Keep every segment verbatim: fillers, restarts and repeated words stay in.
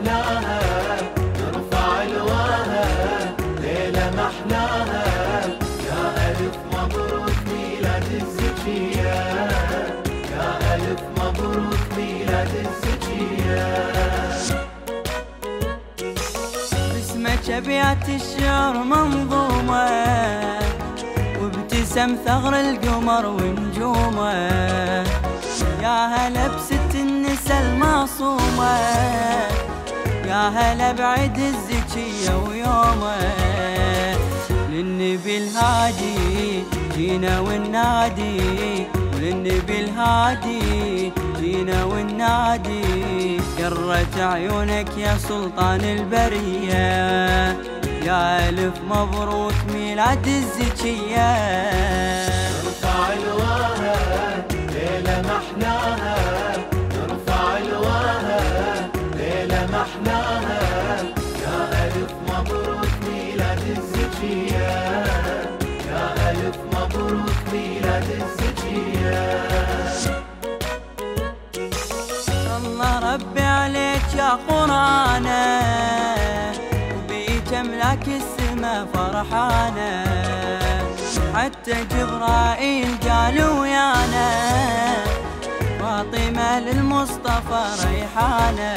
محلاها نرفع لواها ليلة محلاها يا ألف مبروك ميلاد الزكية يا ألف مبروك ميلاد الزكية. باسمك أبيات الشعر منظومة وابتسم ثغر القمر ونجومه يا هلا بست النساء المعصومة يا هلا بعيد الزكية ويومه للنبي الهادي جينا والنادي وللنبي الهادي جينا والنادي قرت عيونك يا سلطان البرية يا ألف مبروك ميلاد الزكية. نرفع لواها ليلة محلاها نرفع لواها ليلة محلاها يا ألف مبروك ميلاد الزكية يا ألف مبروك ميلاد الزكية. الله ربي عليك يا قرآنه وبيك أملاك السما فرحانه حتى جبرائيل قال ويانا فاطمة للمصطفى ريحانه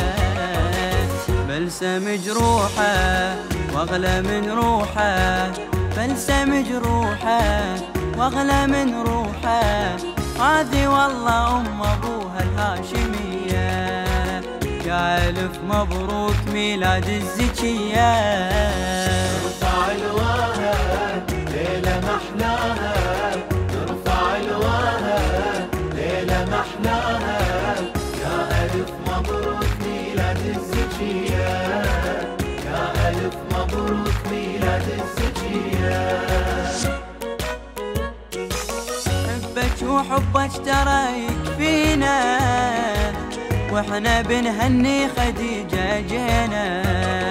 بلسم جروحه واغلى من روحه بلسم جروحه واغلى من روحه هذه والله أم أبوها الهاشمية يا ألف مبروك ميلاد الزكية. نرفع لواها ليلة محلاها نرفع لواها ليلة محلاها يا ألف مبروك ميلاد الزكية يا ألف مبروك ميلاد الزكية. حبك وحبك ترى يكفينا واحنا بنهني خديجة جينا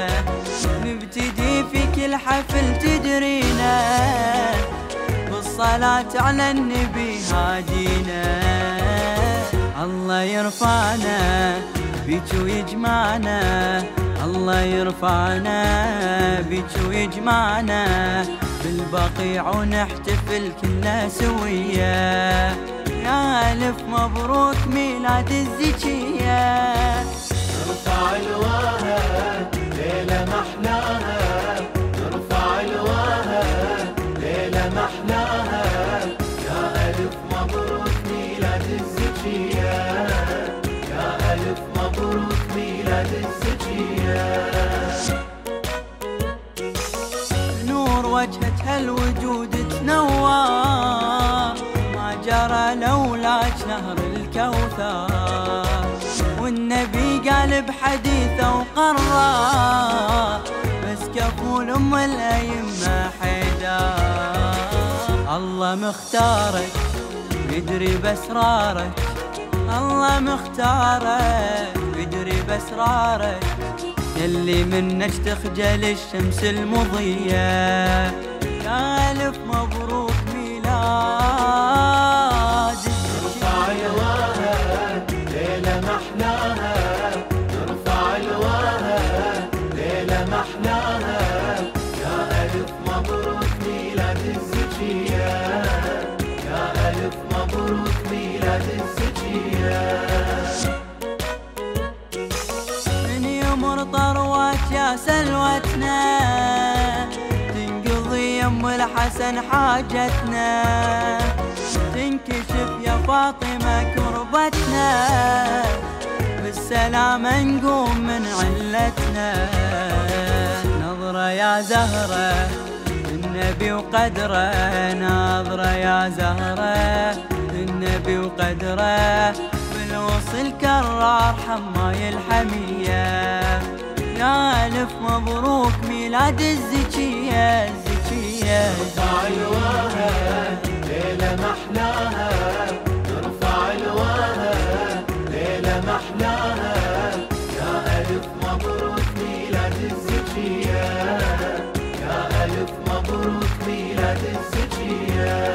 نبتدي في كل حفل تدرينا بالصلاة على النبي هادينا الله يرفعنا بيك ويجمعنا الله يرفعنا بيك ويجمعنا بالبقيع ونحتفل كلنا سوية يا ألف مبروك ميلاد الزكية. نرفع لواها ليلة محلاها نرفع لواها ليلة محلاها يا ألف مبروك ميلاد الزكية يا ألف مبروك ميلاد الزكية. نور وجهك هالوجود تنور ما جرى لولاك نهر الكوثر والنبي قال بحديثه وقرر بس كفول ام الأئمة حيدر الله مختارك يدري باسرارك الله مختارك يدري باسرارك يلي منك تخجل الشمس المضية يا ألف مبروك ميلاد نرفع لواها ليلة محلاها نرفع لواها ليلة محلاها يا ألف مبروك ميلاد الزكية يا ألف مبروك ميلاد الزكية. من يمر طروات يا سلوتنا تنقضي يم الحسن حاجتنا تنكشف يا فاطمة كربتنا بالسلامة نقوم من علتنا نظرة يا زهرة النبي وقدره نظرة يا زهرة النبي وقدره بالوصل كرار حماي الحمية يا ألف مبروك ميلاد الزكية الزكية. نرفع لواها ليلة محلاها نرفع لواها ليلة محلاها يا ألف مبروك ميلاد الزكية يا ألف مبروك ميلاد الزكية.